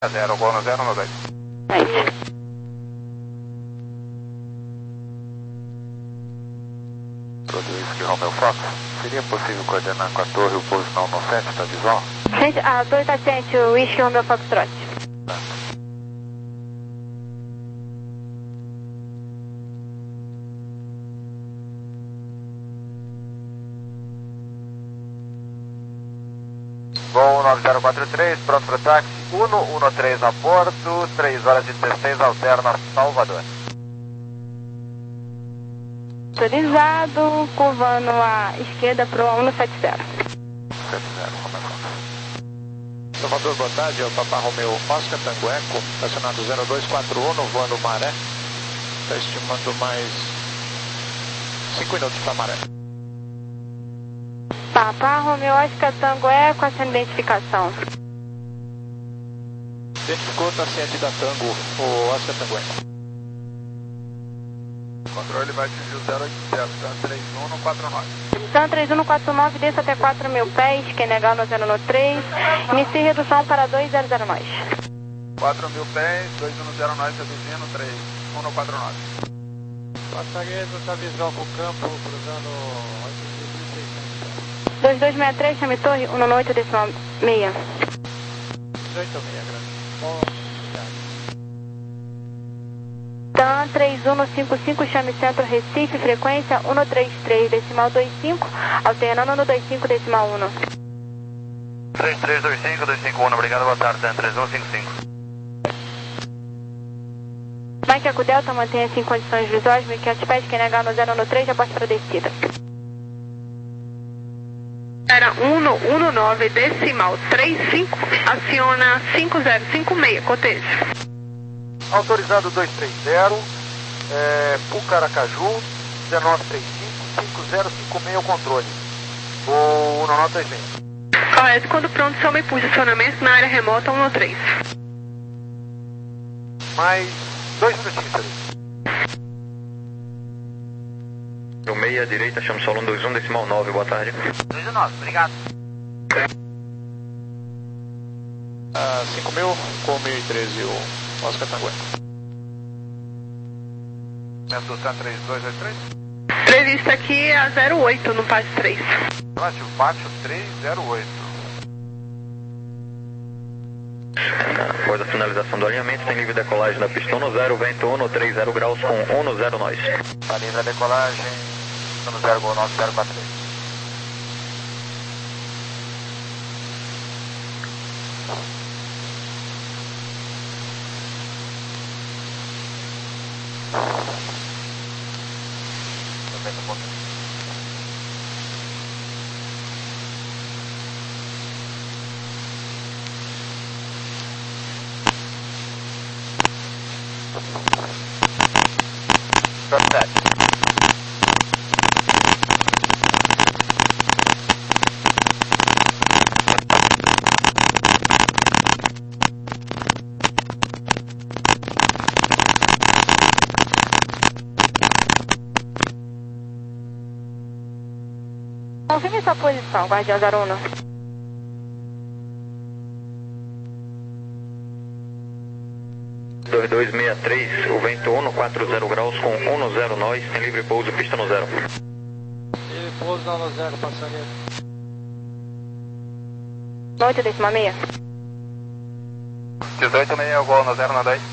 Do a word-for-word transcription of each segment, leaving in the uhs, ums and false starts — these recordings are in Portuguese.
zero, gol no zero, no dois. Rodrigues, que Romeo Fox. Seria possível coordenar com a torre o pouso não no sete, está visual? Gente, a torre está ciente, o Whisky Romeo Foxtrot. Voo nove zero quatro três, pronto para o táxi, um um três a bordo, três horas e dezesseis, alterna Salvador. Autorizado, curvando a esquerda para o um sete zero. sete zero, Romeo Fox. Salvador, boa tarde, é o Papa Romeo Oscar Tango Eco, estacionado zero dois quatro um, voando Maré. Está estimando mais cinco minutos para Maré. Papa Romeo Oscar Tango Eco, com essa identificação. Identificou, está ciente da Tango, o Oscar Tango Eco. O controle vai atingir o zero oito zero, tá? três um no quatro nove. Tan três um no quatro nove, desça até quatro mil pés, quem negar no zero no três, inicie redução para dois zero zero nós. quatro mil pés, dois um no zero nós, reduzindo, três um no quatro nove. Passageiro está visual com o campo, cruzando dois dois seis três, chame torre, um no oito, decimal meia. dezoito meia, grande. Bom, Tan três um no cinco cinco, chame centro Recife, frequência um no trinta e três, decimal vinte e cinco, alternando no vinte e cinco, decimal um. três três dois cinco, dois cinco um, obrigado, boa tarde, Tan três um cinco cinco. Mike Eco Delta, mantenha-se em condições visuais, mil e quinhentos pés, quem negar no zero no três, já parte para descida. Era um no um no nove, decimal trinta e cinco, aciona cinco zero cinco seis, cotejo. Autorizado dois três zero, é, Pucaracaju, zero nove três cinco, cinco zero cinco seis o controle. O um nove dois seis. Correto, quando pronto, chame posicionamento na área remota um no três. Mais dois minutinhos, senhor. O meia direita, chama solo um dois um, decimal nove, boa tarde. dois nove, obrigado. uh, cinco mil com mil e treze, o Oscar Tango Eco. Centro Tan três dois dois três. Prevista aqui a zero oito no Pátio três. Relativo, Pátio três zero oito. Após a finalização do alinhamento, tem livre decolagem da pista um no zero, vento um no trinta graus com um no zero nós. Está livre a decolagem, no zero gol nove zero quatro três. Confirme sua posição, Guardião zero um. dois dois seis três, o vento um no quatro zero graus com um no zero nós, tem livre pouso, pista no zero. E pouso no zero, passageiro. oito, decimal meia. dezoito meio gol no zero na dois.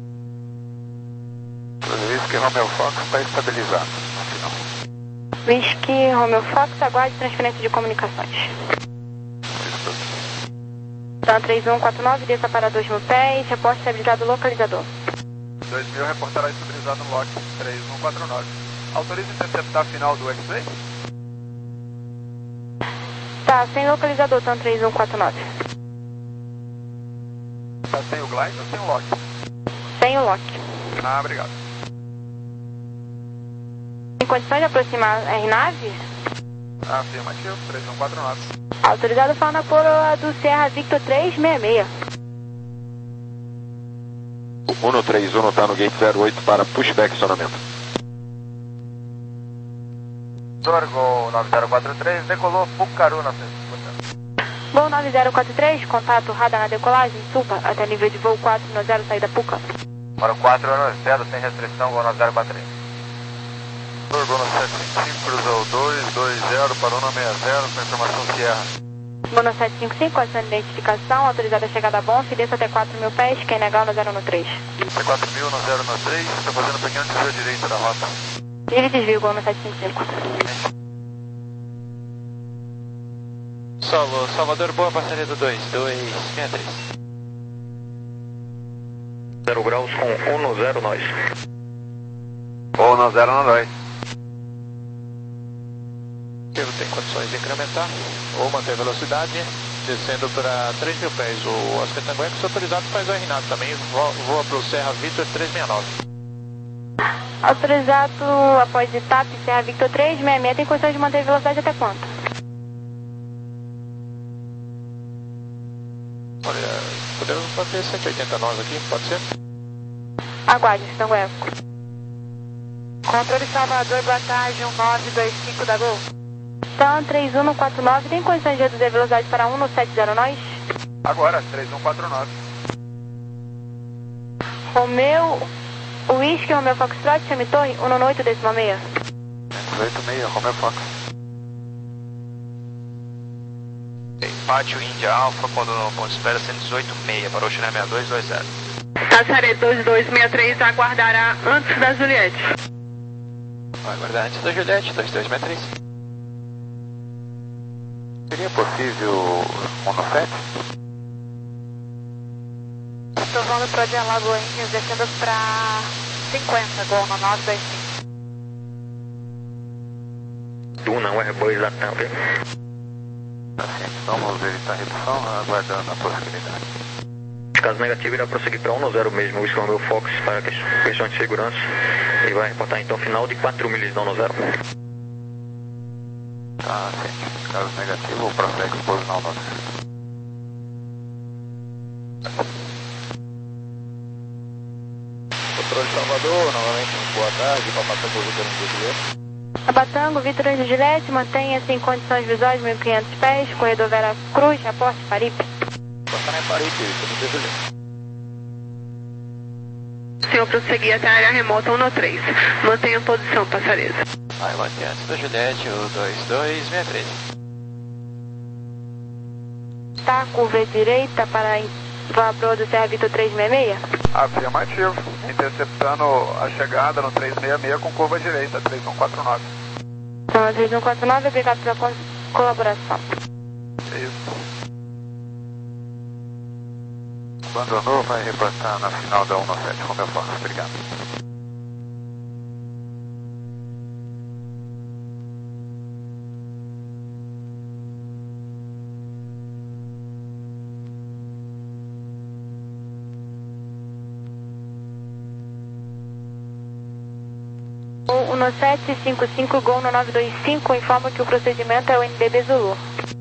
Whisky Romeo Fox está estabilizado no final. Whisky Romeo Fox, aguarde transferência de comunicações. Tan três um quatro nove, desça para dois mil pés, reporte estabilizado localizador. dois mil reportará estabilizado no lote três um quatro nove. Autoriza interceptar a final do X-Ray? Tá, sem localizador, Tan três um quatro nove. Tá sem o glide ou sem o lock? Sem o lock. Ah, obrigado. Em condições de aproximar a aeronave? Afirmativo, três um quatro nove. Autorizado fauna por do Serra Victor três seis seis. um no três um está no gate zero oito para pushback acionamento. Torgo nove zero quatro três, decolou Pucaru novecentos e cinquenta. Voo nove zero quatro três, contato radar na decolagem, suba até nível de voo quatro nove zero, saída Puca. Para o quatro nove zero, sem restrição, voo nove zero quatro três. Gol no sete cinco cinco, cruzou dois dois zero, parou no seis zero, com informação Sierra. Voo no sete cinco cinco, ação de identificação, autorizada a chegada a Bonf, desça até quatro mil pés, quem negar no zero um três. Até quatro mil no zero um três, está fazendo um pequeno desvio à direita da rota. Ele desvio, gol no sete cinco cinco. Solo, Salvador, boa parceria do dois dois seis três. zero graus com um zero nós. Ou no zero no dois. Ele tem condições de incrementar ou manter a velocidade, descendo para três mil pés. O Oscar Tangueco, se autorizado, faz o R N A D também, voa para o Serra Victor trezentos e sessenta e nove. Autorizado após I T A P, Serra Victor trezentos e sessenta e seis, tem condições de manter a velocidade até quanto? Olha, podemos manter cento e oitenta nós aqui, pode ser? Aguarde, Tangueco. Controle Salvador, boa tarde, um nove dois cinco da Gol. Então, três um quatro nove, tem condições de reduzir a velocidade para um sete zero nós? Agora, três um quatro nove. Romeu, Whisky, Romeu Foxtrot, chame torre, um oito decimal seis. oito seis, Romeo Fox. Pátio Índia Alfa, quando no ponto de espera cento e dezoito seis, parou China sessenta e dois dois zero. Passaré dois dois seis três, aguardará antes da Juliette. Vai aguardar antes da Juliette, dois dois seis três. Seria possível um no sete? Estou voando para o de Alagoinhas, descendo para cinquenta, gol no nove dois cinco. Duna, um Airbus Latam, viu? Vamos evitar a redução, aguardando a possibilidade. Caso negativo, irá prosseguir para um zero mesmo, o Whisky Romeo Fox, para questões de segurança. E vai reportar então final de quatro milhas de um zero. Tá, sim. Caso negativo, prossegue o pouso na nove. Controle Salvador, novamente, boa tarde, Papatango, Vitor Juliette. Abatango, Vitor Anjo Juliette, mantenha-se em condições visuais mil e quinhentos pés, corredor Vera Cruz, reporte Paripe. Passar em Paripe, Vitor Juliette. O senhor prosseguir até a área remota um três. Mantenha a posição, passaresa. Vai, mantém antes da Juliette, o dois dois seis três. Tá, curva direita para vapor do Serra Victor trezentos e sessenta e seis? Afirmativo. Interceptando a chegada no trezentos e sessenta e seis com curva direita, três um quatro nove. Então, três um quatro nove, obrigado pela co colaboração. Isso. Abandonou, vai reportar na final da um sete, Romeo Fox. Obrigado. O um sete cinco cinco, Gol no nove dois cinco, informa que o procedimento é o N D B Zulu.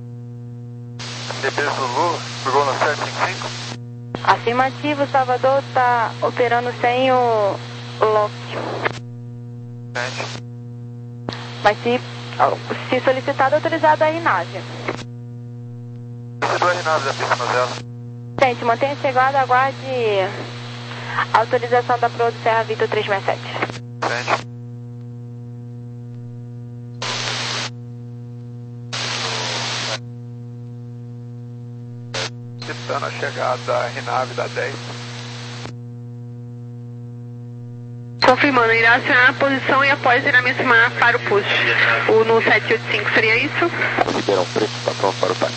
N D B Zulu, Gol no sete cinco cinco? Afirmativo, Salvador está operando sem o lock. Gente. Mas se, se solicitado, autorizado a R N A V. Esse do R N A V da pista no zero. Gente, mantenha chegado, aguarde autorização da Pro do Serra Victor trezentos e sessenta e sete. Gente. Citando a chegada da R N A V da dez. Confirmando, irá acionar a posição e após irá me acionar para o push. O no sete oito cinco seria isso? Ribeirão Preto, está pronto para o táxi.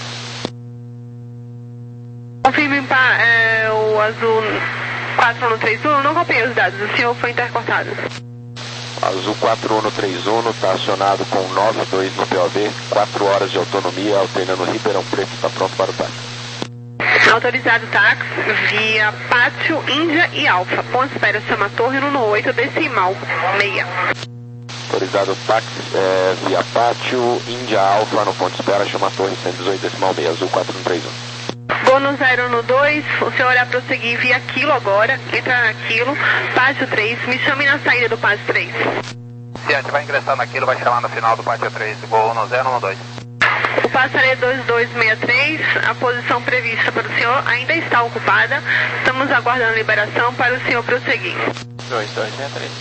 Confirme para é, o azul quatro um três um, não copiei os dados, o senhor foi intercortado. Azul quatro um três um está acionado com nove dois no P O V, quatro horas de autonomia, alternando Ribeirão Preto, está pronto para o táxi. Autorizado táxi via Pátio, Índia e Alfa. Ponto espera Sama Torre no oito decimal seis. Autorizado táxi é, via Pátio, Índia Alfa, no ponto de espera, chama Torre cento e dezoito decimal seis, Azul quatro um três um. Vou no zero no dois, o senhor irá prosseguir via Quilo agora, entrar na Quilo, Pátio três, me chame na saída do Pátio três. Se a gente vai ingressar naquilo, vai chamar no final do Pátio três, Gol no zero no dois. O Passaredo dois dois seis três, a posição prevista para o senhor ainda está ocupada. Estamos aguardando liberação para o senhor prosseguir. dois dois seis três.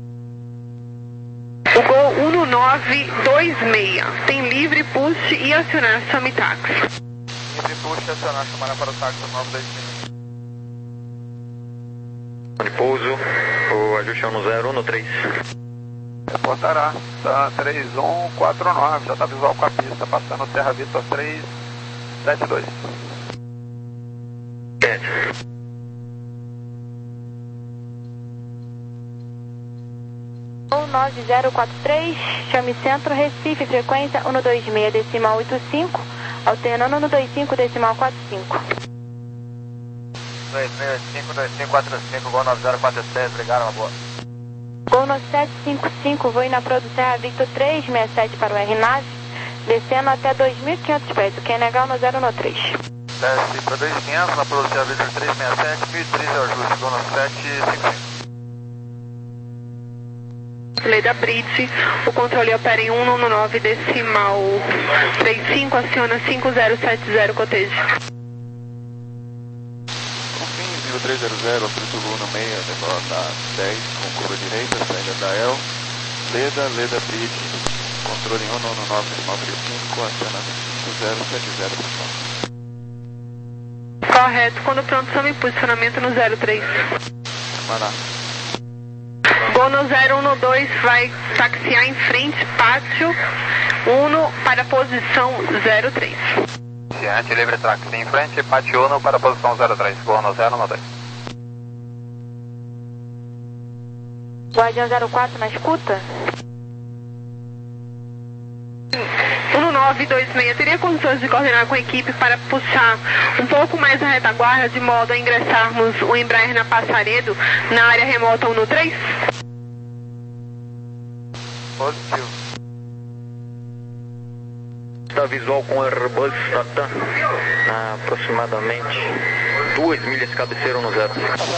O Gol um nove dois seis tem livre push e acionar Samitax. Livre push e acionar chamada para o táxi nove dois seis. De pouso, o ajuste é um zero um três. Reportará, tá três um quatro nove, já está visual com a pista, passando Terra Vitor três sete dois. nove zero quatro três, chame Centro, Recife, frequência um dois seis, decimal oito cinco, alternando um dois cinco, decimal quatro cinco. dois seis cinco, dois cinco quatro cinco, Gol nove zero quatro seis, obrigado, uma boa. Gol no sete cinco cinco, vou na Pro do Serra Victor três seis sete para o R nave, descendo até dois mil e quinhentos pés, o Q N H no zero um três. Desce para dois mil e quinhentos, na Pro do Serra Victor três seis sete, mil e três é o ajuste, Gol no sete cinco cinco. Leda Bridge, o controle opera em um nove decimal três cinco, aciona cinco zero sete zero, cotejo. Confins três zero zero, amplitude um seis, demora dez, com curva direita, saída da E L. Leda, Leda Bridge, controle em um nove decimal três cinco, aciona cinco zero sete zero, pessoal. Correto, quando pronto, some posicionamento no zero três. Maná. Gol no zero um dois vai taxiar em frente, pátio um para a posição zero três. Iniciante, livre táxi em frente, pátio um para a posição zero três, Gol no zero um dois. Guardião zero quatro na escuta. um nove dois seis, teria condições de coordenar com a equipe para puxar um pouco mais a retaguarda, de modo a ingressarmos o Embraer na Passaredo, na área remota um três? Positivo. Está visual com Airbus Latam, a aproximadamente duas milhas cabeceira no zero.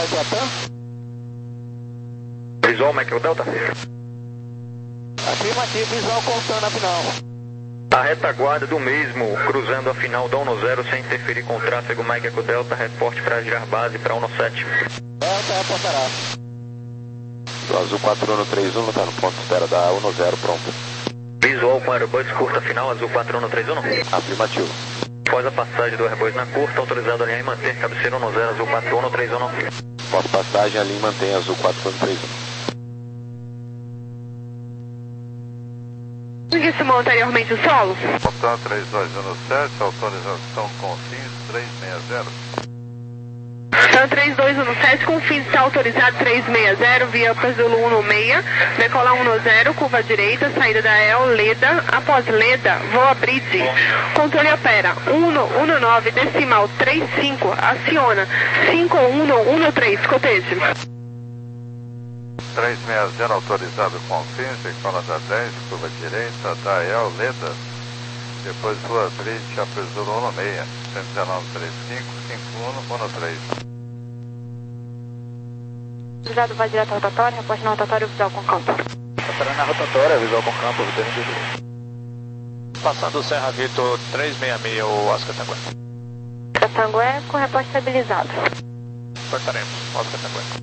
Visual Michael Delta? Afirmativo, visual contando a final. A retaguarda do mesmo, cruzando a final da um zero sem interferir com o tráfego Mike Eco Delta, reporte para girar base para um sete. Delta, reportará. Do Azul quatro um três um, está no ponto de espera da um zero, pronto. Visual com Airbus curta final, Azul quatro um três um. Afirmativo. Após a passagem do Airbus na curta, autorizado a alinhar e manter cabeceira um zero, Azul quatro um três um. Após passagem, alinhe e mantém Azul quatro um três um. Ninguém simulou anteriormente o solo? Montan três dois um sete, autorização Confins três seis zero. Montan três dois um sete, Confins está autorizado três seis zero, via Pazulu um seis, decolar um zero, curva direita, saída da E L, Leda, após Leda, voa Bridge, controle opera um nove decimal três cinco, aciona cinco um um três, cotejo. três seis zero autorizado Confins, decola da dez, curva direita, da E L, Leda, depois voa Bridge, Apesuro um seis, cento e dezenove trinta e cinco, cinco um um três. Autorizado vai direto à rotatória, reposte na rotatória visual com campo. Passando na rotatória, visual com campo, passando o Serra Vitor três seis seis, o Oscar Tangueco. Catangué com reposte estabilizado. Cortaremos, Oscar Tangueco.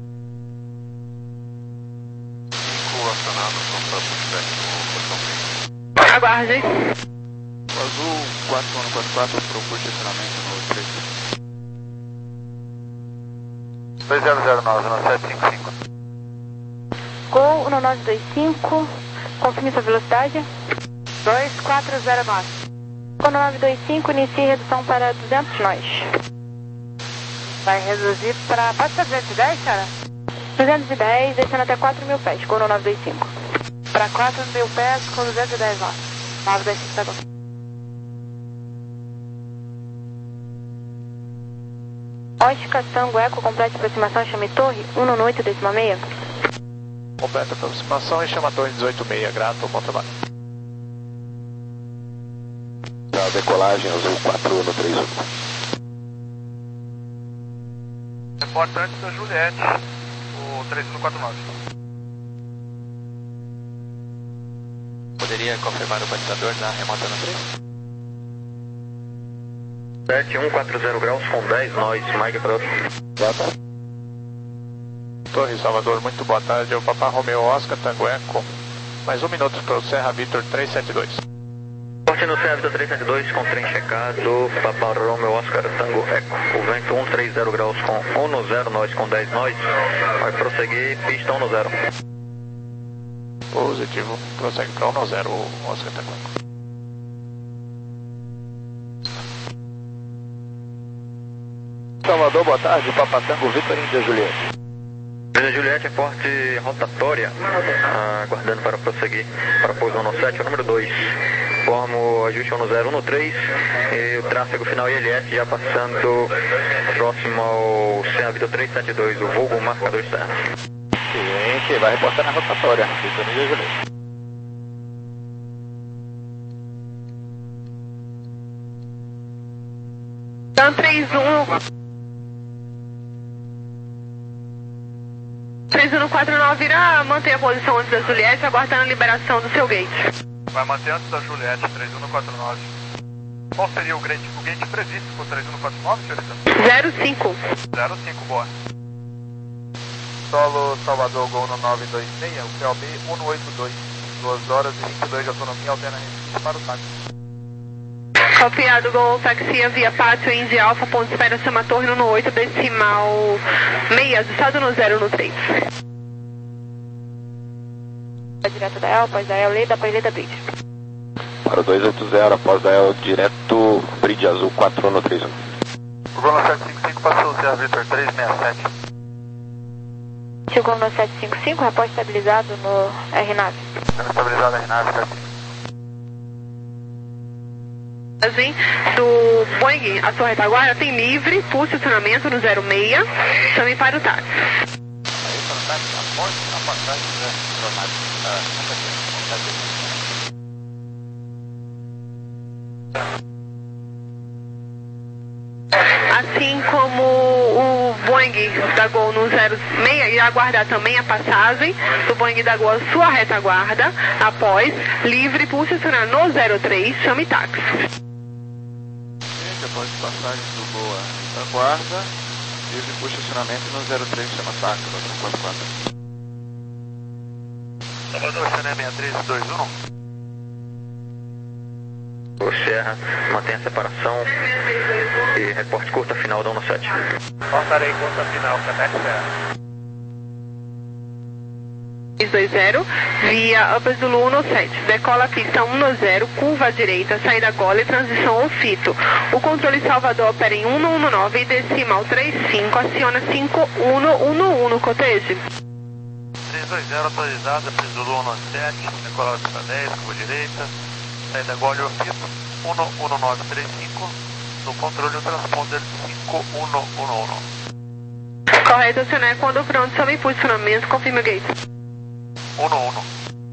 Acionado com o próprio Aguarde. O Azul quatro um quatro quatro para o posicionamento no três. dois zero zero nove, no sete cinco cinco. Gol um nove dois cinco, confirme sua velocidade. dois quatro zero nove. Gol um nove dois cinco, inicie redução para duzentos nós. Vai reduzir para... Pode ser duzentos e dez, cara? duzentos e dez, descendo até quatro mil pés, com nove dois cinco. Para quatro mil pés, com duzentos e dez nós. nove dois cinco, tá bom. Oscar Tango Eco, completa aproximação, chame torre, um oito decimal seis. Completa aproximação e chama a torre dezoito seis, grato, bom trabalho. Da decolagem, Azul quatro um três um. Importante da Juliette, o três um quatro nove. Poderia confirmar o batidor na remota no três? sete um quatro zero graus com dez nós, Mike para outro. Torre Salvador, muito boa tarde, é o Papa Romeo Oscar Tango Eco, mais um minuto para o Serra Vitor trezentos e setenta e dois. Porte no Serra Vitor trezentos e setenta e dois com trem checado, Papa Romeo Oscar Tango Eco, o vento cento e trinta graus com um zero nós com dez nós, vai prosseguir pista um zero. Positivo, prossegue para um zero, Oscar Tango Eco. Salvador, boa tarde, Papa Tango Vitor Índia Juliette. Índia Juliette, forte rotatória, aguardando para prosseguir para pouso um sete, o número dois. Formo ajuste um zero um três e o tráfego final I L S já passando próximo ao Serra Vitor trezentos e setenta e dois, o vulgo marcador Serra. Gente, vai reportar na rotatória, Vitor Índia Juliette. Dan três um. três um quatro nove irá manter a posição antes da Juliette, aguardando a liberação do seu gate. Vai manter antes da Juliette, três um quatro nove. Qual seria o gate, o gate previsto por três um quatro nove, senhorita? zero cinco. zero cinco, boa. Solo Salvador, Gol no nove dois seis, o P O B cento e oitenta e dois. duas horas e vinte e dois de autonomia, alterna para o táxi. Copiado, Gol, taxia via Pátio, Indy Alfa, ponto de espera, Sama Torre, no oito, decimal meia, ajustado no zero, no três. Direto da El, após da El, Leda, após Leda Bridge. Para o dois oito zero, após da El, direto, Bridge Azul quatro um três um. O Gol no sete cinco cinco passou o Serra Vitor trezentos e sessenta e sete. Chegou no sete cinco cinco, repórter estabilizado no R nove. Sendo estabilizado R nove, certo. Do Boeing, a sua retaguarda tem livre, pulse estacionamento no zero seis, chame para o táxi. Aí para o táxi, a porta na passagem, né? Assim como o Boeing da Gol no zero seis, irá aguardar também a passagem do Boeing da Gol à sua retaguarda, após livre, pulse estacionamento no zero três, chame táxi. Após passagem do Boa retaguarda, livre por estacionamento no zero três, chama táxi, quatro quatro quatro. Salvador, Chané seis três dois um. O Serra mantém a separação e reporte curta final da um sete. Passarei curta final, Quebec Serra. três dois zero, via Upper Zulu um sete, decola a pista um zero, curva à direita, saída gola e transição ao fito. O controle Salvador opera em um um nove e decimal trinta e cinco, aciona cinco um um um no cottage. três dois zero, atualizado, Upper Zulu um sete, decola a pista dez, curva direita, saída gola e ao fito, um um nove três cinco, no controle o transponder cinco um um um. Correto, acionar quando pronto, chame posicionamento, confirma o gate. um um.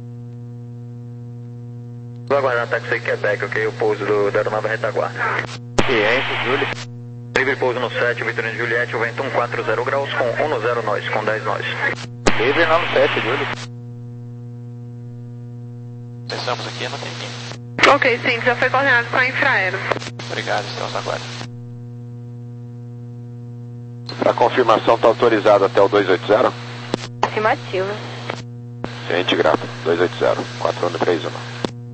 Vou aguardar táxi Quebec, ok? O pouso do, da aeronave retaguarda. Ciência, Júlio. Livre pouso no sete, Vitorino Juliette, o vento cento e quarenta graus com um zero nós, com dez nós. Livre no sete, Júlio. Estamos aqui no tempinho. Ok, sim, já foi coordenado com a Infraero. Obrigado, estamos aguardando. Para confirmação, está autorizado até o dois oito zero? Afirmativa. Ciente grato, dois oito zero, quatro um três um.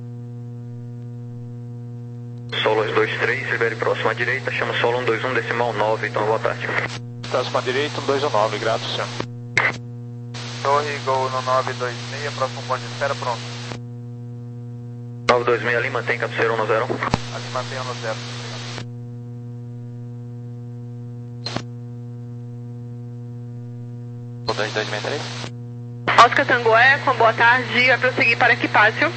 Solo dois três, libere próximo à direita, chama solo um dois um, decimal nove, então boa tarde. Próximo à direita, um dois um nove, grato, senhor. Torre, Gol no nove dois seis, próximo ponto de espera, pronto. nove dois seis ali, mantém cabeceira um zero. Ali mantém no zero. O dois dois seis três. Oscar Tango Eco, boa tarde, vai prosseguir para Equipácio.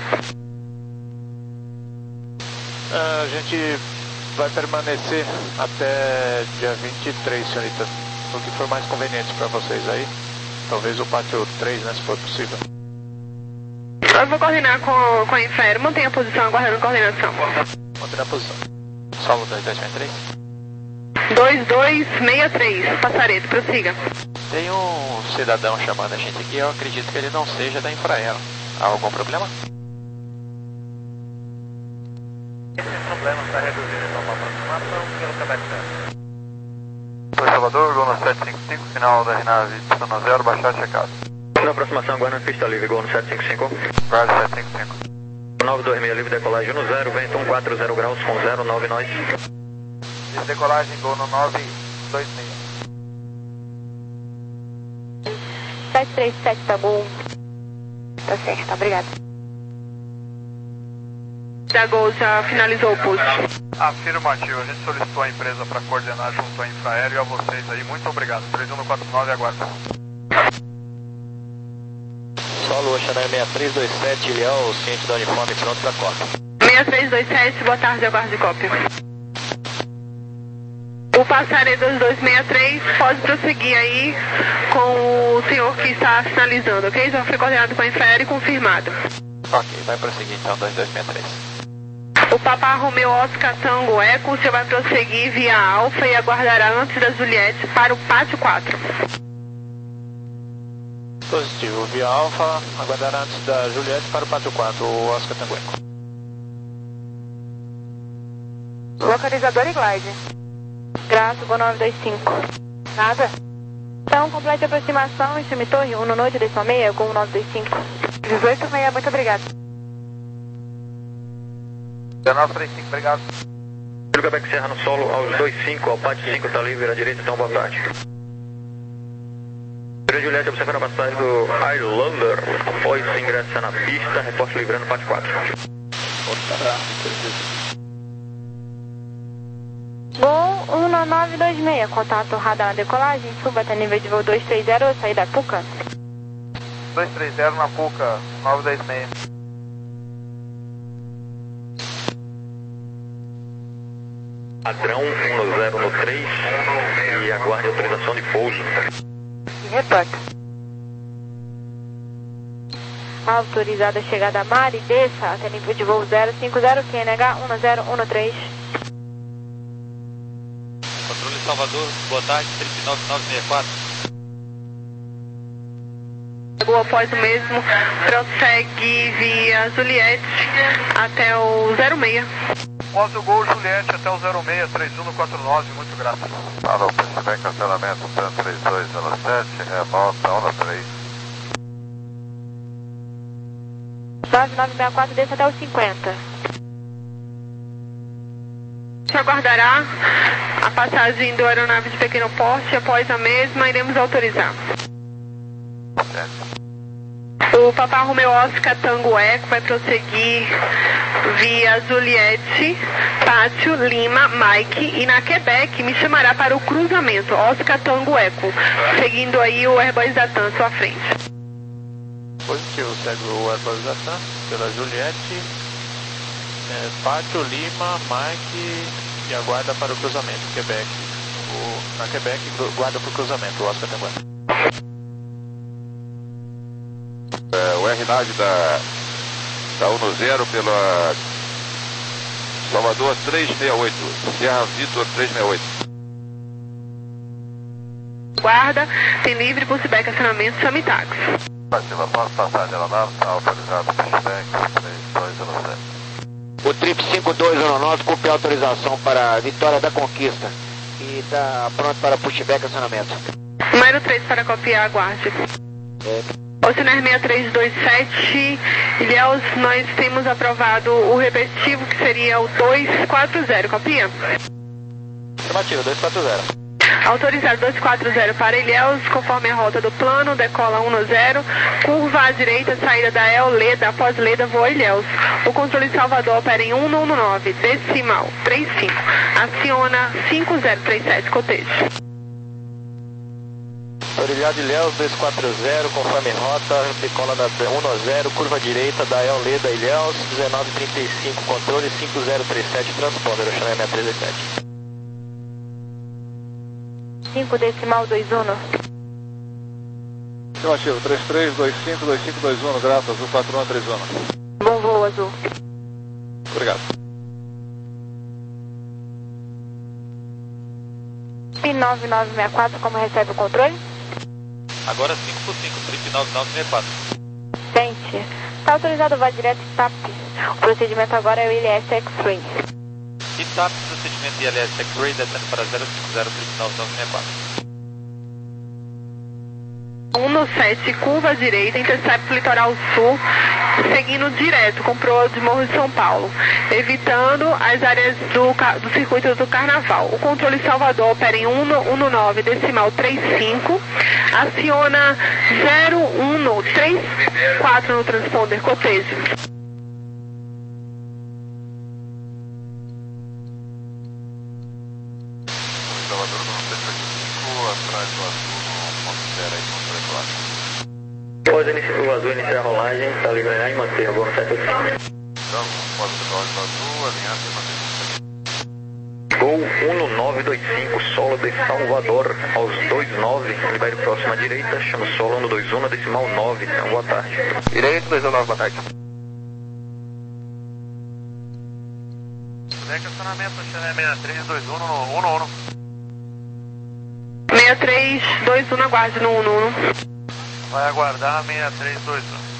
A gente vai permanecer até dia vinte e três, senhorita. O que for mais conveniente para vocês aí. Talvez o pátio três, né, se for possível. Eu vou coordenar com, com a Infraero, mantenha a posição aguardando a coordenação. Manter a posição. Solo dois dois seis três. dois dois seis três, Passaredo, prossiga. Tem um cidadão chamando a gente aqui, eu acredito que ele não seja da Infraero. Há algum problema? Esse problema está reduzido então uma aproximação pelo final da RNAV Y zero, baixar checado. Na aproximação, aguardando pista livre, gol no sete cinco cinco. Guarda sete cinco cinco. nove dois seis, livre decolagem no zero, vento um quatro zero graus com zero nove nós. Livre decolagem, gol no nove dois seis. sete três sete, tá bom. Tá certo, tá, obrigado. Da Gol já finalizou o pulso. Afirmativo, a gente solicitou a empresa para coordenar junto ao infraero e a vocês aí. Muito obrigado. três um quatro nove, aguarda. Solo Chanel seis três dois sete, Ilhéu, ciente da uniforme, pronto para cópia. seis três dois sete, boa tarde, aguarde cópia. O Passaredas dois seis três pode prosseguir aí com o senhor que está sinalizando, ok? Já foi coordenado com a infraero e confirmado. Ok, vai prosseguir então, dois dois seis três. O Papa Romeo Oscar Tango Eco, o senhor vai prosseguir via Alfa e aguardará antes da Juliette para o pátio quatro. Positivo, via Alfa, aguardará antes da Juliette para o pátio quatro, o Oscar Tango Eco. Localizador e glide. Graças, Gol nove dois cinco. Nada. Então, complete a aproximação, enxame torre, um no noite, décima meia, Gol nove dois cinco. dezoito meia, muito obrigado. dezenove três cinco, obrigado. Pelo Quebec Serra no solo, aos dois cinco, ao pátio cinco, está livre à direita, então boa tarde. Juliette, observando a passagem do Highlander, após ingressar na pista, reporte livrando pátio quatro. Gol um nove dois seis, contato radar na decolagem, suba até nível de voo dois três zero, saída da Puca. dois três zero na Puca, nove dois seis. Padrão um zero no três e aguarde autorização de pouso. Reporta. Autorizada a chegada a Mari, desça até nível de voo zero cinco zero, Q N H um zero um três. Controle Salvador, boa tarde, três nove nove seis quatro. Gol após o mesmo, prossegue via Juliette até o zero seis. Após o Gol Juliette até o zero seis, três um quatro nove, muito grato. Alô, P C, cancelamento, TAN três dois zero sete, revolta, onda três. nove nove seis quatro, desça até o cinquenta. Se aguardará a passagem do aeronave de pequeno porte, após a mesma iremos autorizar. O Papa Romeo Oscar Tango Eco vai prosseguir via Juliette, Pátio, Lima, Mike e na Quebec me chamará para o cruzamento Oscar Tango Eco, seguindo aí o Airbus da TAM à sua frente. Positivo, segue o Airbus da TAM pela Juliette, é, Pátio, Lima, Mike e aguarda para o cruzamento, Quebec. O, na Quebec, guarda para o cruzamento, o Oscar Tango Eco. É, o R NAV da, da um zero pela Salvador três seis oito, Serra Vitor três seis oito. Guarda, tem livre por Cibec acionamento, chame táxi. Ativa, posso passar de aeronave, está autorizado para o três dois zero sete. O Trip cinco dois um nove cumpriu a autorização para a Vitória da Conquista e está pronto para pushback acionamento. Número três para copiar, aguarde. É. Oceaner seis três dois sete, Ilhéus, nós temos aprovado o repetitivo que seria o dois quatro zero, copia? Afirmativo, dois quatro zero. Autorizado dois quatro zero para Ilhéus, conforme a rota do plano, decola um zero, curva à direita, saída da El, Leda, após Leda, voa Ilhéus. O controle de Salvador opera em um nove, decimal, três cinco, aciona cinco zero três sete, cotejo. Autoridade Ilhéus dois quatro zero, conforme rota, decola da um zero, curva direita da El Leda Ilhéus, dezenove trinta e cinco, controle cinco zero três sete, transponder, o Chanel seis três dois sete. cinco decimal dois um. Afirmativo, três três dois cinco dois cinco dois um, graças, Azul quatro um três um. Bom voo, Azul. Obrigado. E nove nove seis quatro, como recebe o controle? Agora cinco por cinco, trip nove nove seis quatro. Sente. Está autorizado o voo direto T A P. O procedimento agora é o I L S X-Ray. E T A P, procedimento I L S X-Ray, descendo para zero cinco zero, trip nove nove seis quatro. um sete, curva direita, intercepto litoral sul, seguindo direto com proa de Morro de São Paulo, evitando as áreas do, do circuito do Carnaval. O controle Salvador opera em um um nove decimal trinta e cinco, aciona zero um três quatro no transponder, cotejo. Salvador, no setor cinco, atrás do azul, no ponto zero aí, controle clássico. Após o azul iniciar a rolagem, está liberado e manter a boa sete oito cinco. Então, pode o do azul, alinhado e manter. Gol um nove dois cinco, solo de Salvador, aos dois nove, libere próximo à direita, chama solo um dois um, decimal nove, então boa tarde. Direito, dois um nove, boa tarde. Deck acionamento, Xané seis três dois um no um no um. seis três dois um, aguarde no um no um. Vai aguardar seis três dois um.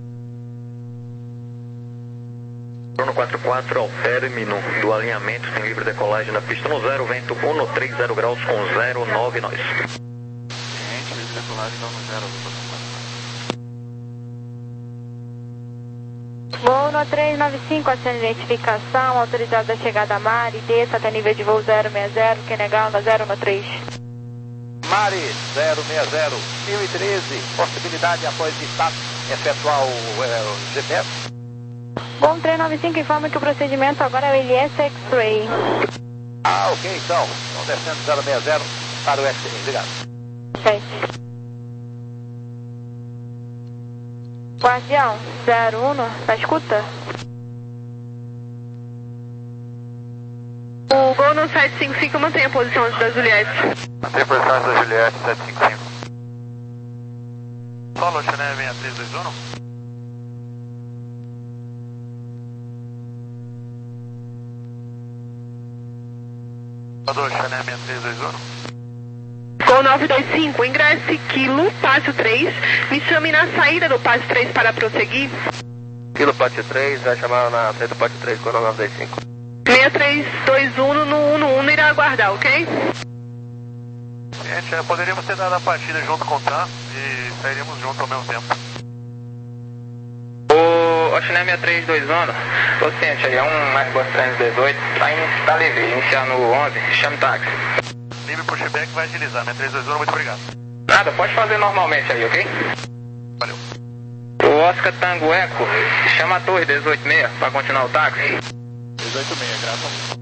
Bruno quatro quatro, ao término do alinhamento, tem livre decolagem da pista no zero, vento um trinta graus com zero nove nós. Cliente, livre decolagem, dá no zero. Voo no três nove cinco, acione identificação, autorizado a chegada a mar e desça até nível de voo zero seis zero, que negar na zero no três. Mari zero seis zero, mil e treze, possibilidade após de status efetuar o, é, o G P S? Bom, três nove cinco informa que o procedimento agora é o L S X-Ray. Ah, ok, então. Então descendo zero seis zero para o S T. Obrigado. sete. Guardião, zero um, na escuta? O Gol no sete cinco cinco mantém a posição antes da Juliette. Mantém a posição antes da Juliette, sete cinco cinco. Solo, Xané seis três dois um. Salvador, Xané seis três dois um. Gol nove dois cinco, ingresse quilo, pátio três, me chame na saída do pátio três para prosseguir. Quilo pátio três, vai chamar na saída do pátio três, com nove dois cinco. seis três dois um no um no um, irá aguardar, ok? Gente, poderíamos ter dado a partida junto com o T A M e sairíamos juntos ao mesmo tempo. O Oxiné seis três dois um, ô ciente aí, é um Airbus trezentos e dezoito, tá, in, tá livre, iniciar no onze, chame táxi. Livre pushback vai agilizar, seis três dois um, muito obrigado. Nada, pode fazer normalmente aí, ok? Valeu. O Oscar Tango Eco, chama a torre dezoito seis para continuar o táxi. dezoito seis, graças.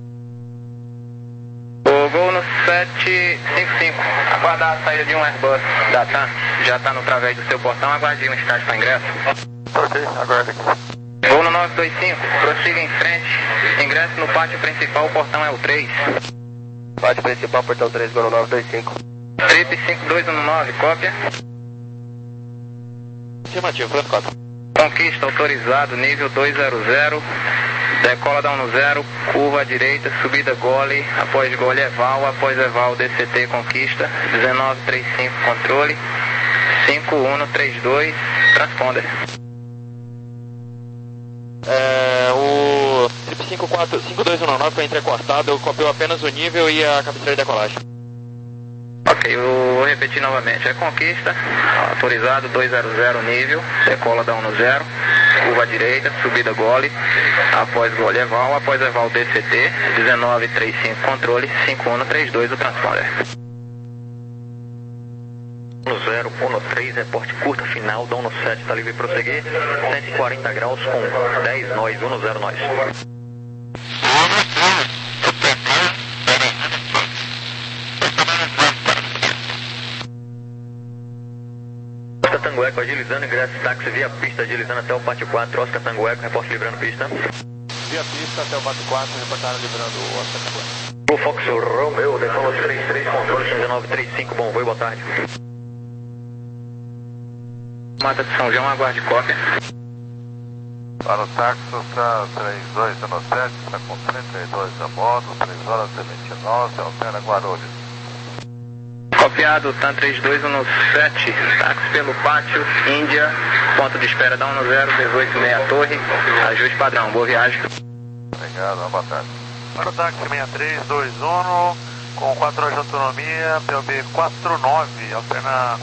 O Gol no sete cinco cinco, aguardar a saída de um Airbus da T A M, já está no través do seu portão, aguarde um start para ingresso. Ok, aguarda aqui. Gol no nove dois cinco, prossiga em frente, ingresso no pátio principal, o portão é o três. Pátio principal, portão três, Gol no nove dois cinco. Trip cinco dois um nove, cópia. Afirmativo, Franco quatro. Conquista autorizado, nível dois zero zero, decola da um zero, curva à direita, subida gole, após gole eval, após eval D C T conquista, dezenove trinta e cinco controle, cinco um três dois, transponder. É, o Trip cinco quatro cinco dois um nove foi entrecortado, eu copiou apenas o nível e a cabeceira de decolagem. Ok, eu vou repetir novamente. É conquista, autorizado dois zero zero nível, decola da um zero, curva à direita, subida gole, após gole eval, após eval D C T, dezenove trinta e cinco controle, cinco um três dois o transponder. um zero um três, reporte curta final, da um sete, está livre para prosseguir, cento e quarenta graus com dez nós, um zero nós. Oscar Tango Eco agilizando, ingresso táxi via pista, agilizando até o pátio quatro, Oscar Tango Eco, reporte livrando pista. Via pista até o pátio quatro, reportaram livrando o Oscar Tango Eco. O Fox Romeo, decola três três, controle dezenove trinta e cinco, bom voo, boa tarde. Mata de São João, aguarde cópia. Para o táxi, está três dois um sete, está com trinta e dois a bordo, três horas e vinte e nove, altera Guarulhos. Copiado, T A M três dois um sete, táxi pelo pátio, Índia, ponto de espera da um zero, dezoito seis torre, ajuste padrão, boa viagem. Obrigado, boa tarde. Para o táxi seis três dois um, com quatro horas de autonomia, P O B quatro nove, alterna